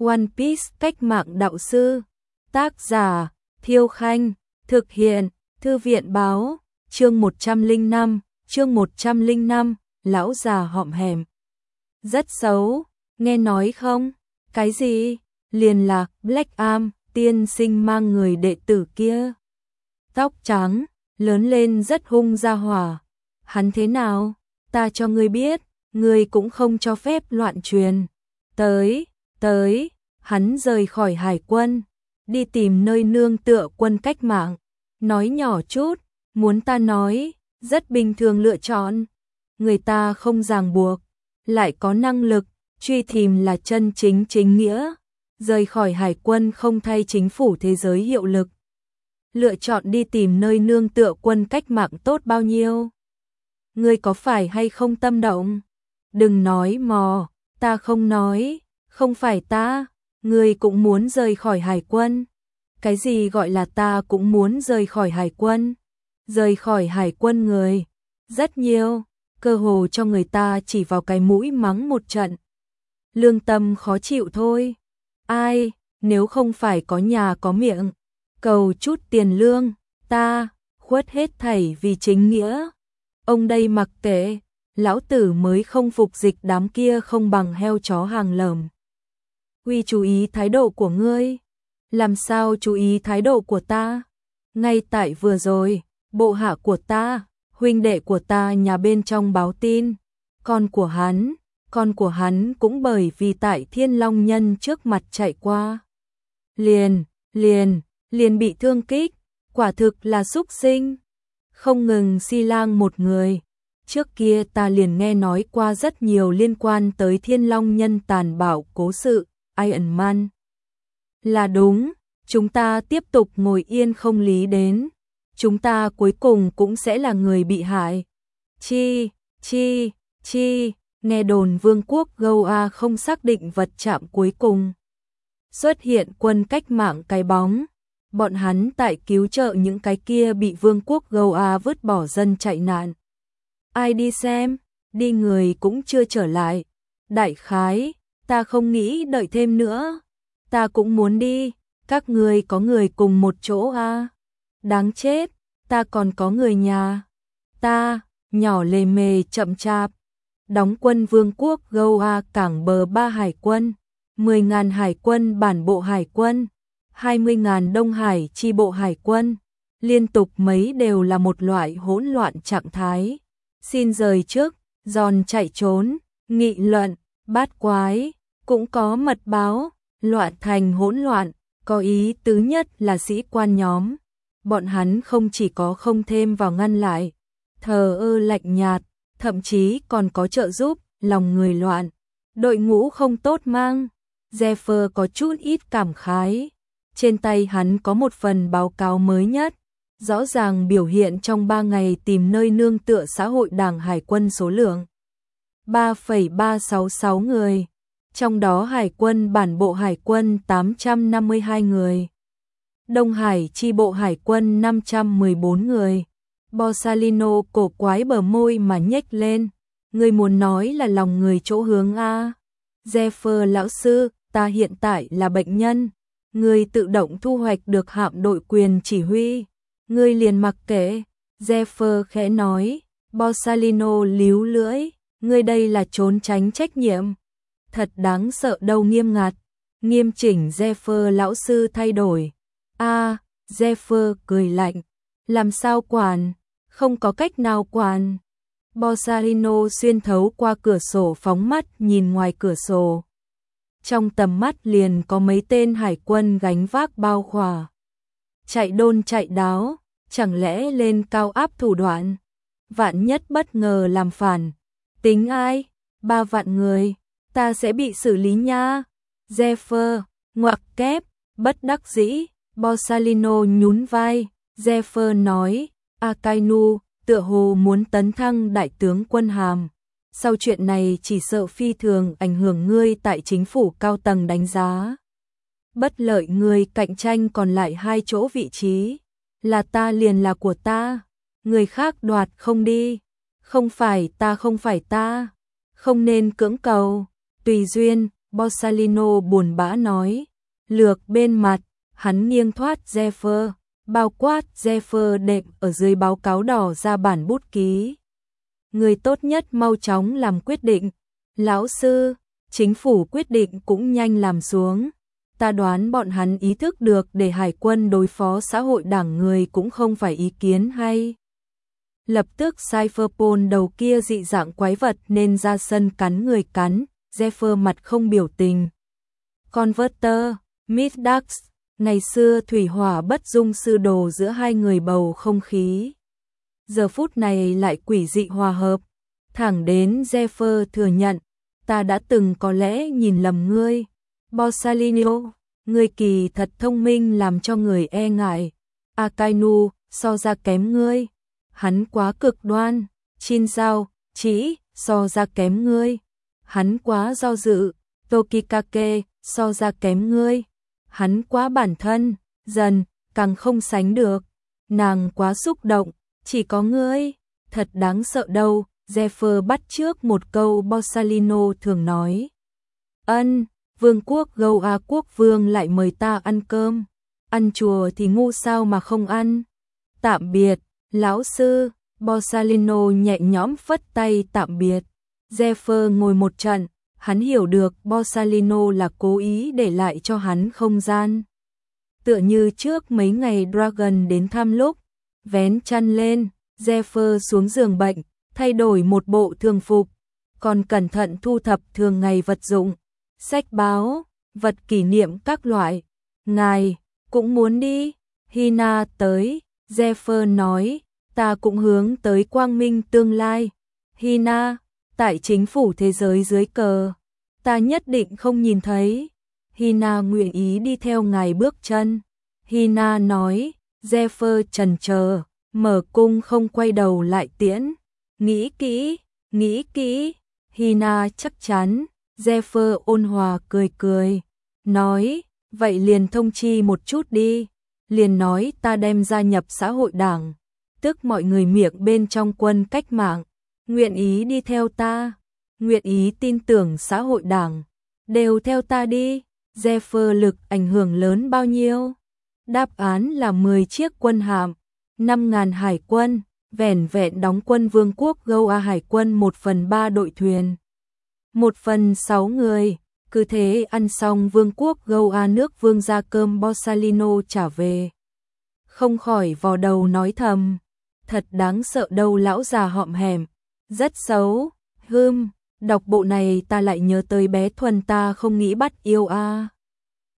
One Piece cách mạng đạo sư. Tác giả, Thiêu Khanh. Thực hiện, Thư viện báo. Chương 105, lão già hõm hèm. Rất xấu, nghe nói không? Cái gì? Liền là Black Arm, tiên sinh mang người đệ tử kia. Tóc trắng, lớn lên rất hung ra hỏa. Hắn thế nào? Ta cho ngươi biết, ngươi cũng không cho phép loạn truyền. Tới, hắn rời khỏi hải quân, đi tìm nơi nương tựa quân cách mạng. Nói nhỏ chút, muốn ta nói, rất bình thường lựa chọn. Người ta không ràng buộc, lại có năng lực, truy tìm là chân chính chính nghĩa. Rời khỏi hải quân không thay chính phủ thế giới hiệu lực. Lựa chọn đi tìm nơi nương tựa quân cách mạng tốt bao nhiêu. Ngươi có phải hay không tâm động? Đừng nói mò, ta không nói, không phải ta, ngươi cũng muốn rời khỏi hải quân. Cái gì gọi là ta cũng muốn rời khỏi hải quân? Rời khỏi hải quân người, rất nhiều, cơ hồ cho người ta chỉ vào cái mũi mắng một trận. Lương tâm khó chịu thôi. Ai, nếu không phải có nhà có miệng, cầu chút tiền lương, ta khuất hết thảy vì chính nghĩa. Ông đây mặc kệ, lão tử mới không phục dịch đám kia không bằng heo chó hàng lởm. Huy chú ý thái độ của ngươi. Làm sao chú ý thái độ của ta? Ngay tại vừa rồi, bộ hạ của ta, huynh đệ của ta nhà bên trong báo tin, con của hắn cũng bởi vì tại Thiên Long Nhân trước mặt chạy qua. Liền bị thương kích, quả thực là xúc sinh. Không ngừng Si Lang một người. Trước kia ta liền nghe nói qua rất nhiều liên quan tới Thiên Long Nhân tàn bạo cố sự, Iron Man. Là đúng, chúng ta tiếp tục ngồi yên không lý đến. Chúng ta cuối cùng cũng sẽ là người bị hại. Chi, nghe đồn vương quốc Goa không xác định vật chạm cuối cùng. Xuất hiện quân cách mạng cái bóng. Bọn hắn tại cứu trợ những cái kia bị vương quốc Goa vứt bỏ dân chạy nạn. Ai đi xem, đi người cũng chưa trở lại. Đại khái, ta không nghĩ đợi thêm nữa. Ta cũng muốn đi, các người có người cùng một chỗ à? Đáng chết, ta còn có người nhà. Ta, nhỏ lề mề chậm chạp. Đóng quân vương quốc Goa cảng bờ 3 hải quân, 10.000 hải quân bản bộ hải quân, 20.000 Đông Hải chi bộ hải quân. Liên tục mấy đều là một loại hỗn loạn trạng thái. Xin rời trước, giòn chạy trốn, nghị luận, bát quái, cũng có mật báo, loạn thành hỗn loạn, có ý tứ nhất là sĩ quan nhóm. Bọn hắn không chỉ có không thêm vào ngăn lại, thờ ơ lạnh nhạt, thậm chí còn có trợ giúp, lòng người loạn. Đội ngũ không tốt mang. Jeffer có chút ít cảm khái. Trên tay hắn có một phần báo cáo mới nhất, rõ ràng biểu hiện trong 3 ngày tìm nơi nương tựa xã hội đảng hải quân số lượng 3,366 người, trong đó hải quân bản bộ hải quân 852 người, Đông Hải chi bộ hải quân 514 người. Borsalino cổ quái bờ môi mà nhếch lên, người muốn nói là lòng người chỗ hướng a. Jeffer lão sư, ta hiện tại là bệnh nhân. Ngươi tự động thu hoạch được hạm đội quyền chỉ huy. Ngươi liền mặc kệ. Jeffer khẽ nói. Borsalino líu lưỡi. Ngươi đây là trốn tránh trách nhiệm. Thật đáng sợ đâu. Nghiêm ngặt. Nghiêm chỉnh. Jeffer lão sư thay đổi. Jeffer cười lạnh. Làm sao quản? Không có cách nào quản. Borsalino xuyên thấu qua cửa sổ phóng mắt nhìn ngoài cửa sổ. Trong tầm mắt liền có mấy tên hải quân gánh vác bao khỏa. Chạy đôn chạy đáo, chẳng lẽ lên cao áp thủ đoạn. Vạn nhất bất ngờ làm phản. Tính ai? 3 vạn người, ta sẽ bị xử lý nha. Jeffer, ngoặc kép, bất đắc dĩ. Borsalino nhún vai. Jeffer nói, Akainu, tựa hồ muốn tấn thăng đại tướng quân hàm. Sau chuyện này chỉ sợ phi thường ảnh hưởng ngươi tại chính phủ cao tầng đánh giá. Bất lợi ngươi cạnh tranh còn lại 2 chỗ vị trí. Là ta liền là của ta. Người khác đoạt không đi. Không phải ta. Không nên cưỡng cầu. Tùy duyên, Borsalino buồn bã nói. Lược bên mặt, hắn nghiêng thoát Zephyr, bao quát Zephyr đệm ở dưới báo cáo đỏ ra bản bút ký. Người tốt nhất mau chóng làm quyết định. Lão sư, chính phủ quyết định cũng nhanh làm xuống. Ta đoán bọn hắn ý thức được để hải quân đối phó xã hội đảng người cũng không phải ý kiến hay. Lập tức Cypherpol đầu kia dị dạng quái vật nên ra sân cắn người cắn, Zephyr mặt không biểu tình. Converter, Midax, ngày xưa thủy hỏa bất dung sư đồ giữa hai người bầu không khí. Giờ phút này lại quỷ dị hòa hợp, thẳng đến Zephyr thừa nhận, ta đã từng có lẽ nhìn lầm ngươi. Borsalino, ngươi kỳ thật thông minh làm cho người e ngại. Akainu, so ra kém ngươi. Hắn quá cực đoan. Shinzao, chỉ, so ra kém ngươi. Hắn quá do dự. Tokikake, so ra kém ngươi. Hắn quá bản thân. Dần, càng không sánh được. Nàng quá xúc động. Chỉ có ngươi. Thật đáng sợ đâu. Zephyr bắt trước một câu Borsalino thường nói. Ân, vương quốc Goa quốc vương lại mời ta ăn cơm. Ăn chùa thì ngu sao mà không ăn. Tạm biệt, lão sư. Borsalino nhẹ nhõm phất tay tạm biệt. Zephyr ngồi một trận, hắn hiểu được Borsalino là cố ý để lại cho hắn không gian. Tựa như trước mấy ngày Dragon đến thăm lúc, vén chăn lên, Zephyr xuống giường bệnh, thay đổi một bộ thường phục, còn cẩn thận thu thập thường ngày vật dụng, sách báo, vật kỷ niệm các loại. Ngài, cũng muốn đi. Hina tới, Zephyr nói, ta cũng hướng tới quang minh tương lai. Hina, tại chính phủ thế giới dưới cờ, ta nhất định không nhìn thấy. Hina nguyện ý đi theo ngài bước chân. Hina nói, Zephyr chần chờ, mở cung không quay đầu lại tiễn. Nghĩ kỹ, nghĩ kỹ. Hina chắc chắn. Zephyr ôn hòa cười cười, nói, vậy liền thông chi một chút đi. Liền nói ta đem gia nhập xã hội đảng, tức mọi người miệng bên trong quân cách mạng, nguyện ý đi theo ta, nguyện ý tin tưởng xã hội đảng, đều theo ta đi. Zephyr lực ảnh hưởng lớn bao nhiêu? Đáp án là 10 chiếc quân hạm, 5.000 hải quân, vẻn vẹn đóng quân vương quốc Goa hải quân 1/3 đội thuyền. 1/6 người, cứ thế ăn xong vương quốc Goa nước vương ra cơm. Borsalino trả về, không khỏi vò đầu nói thầm, thật đáng sợ đâu lão già hõm hẻm, rất xấu. Đọc bộ này ta lại nhớ tới bé Thuần ta không nghĩ bắt yêu a.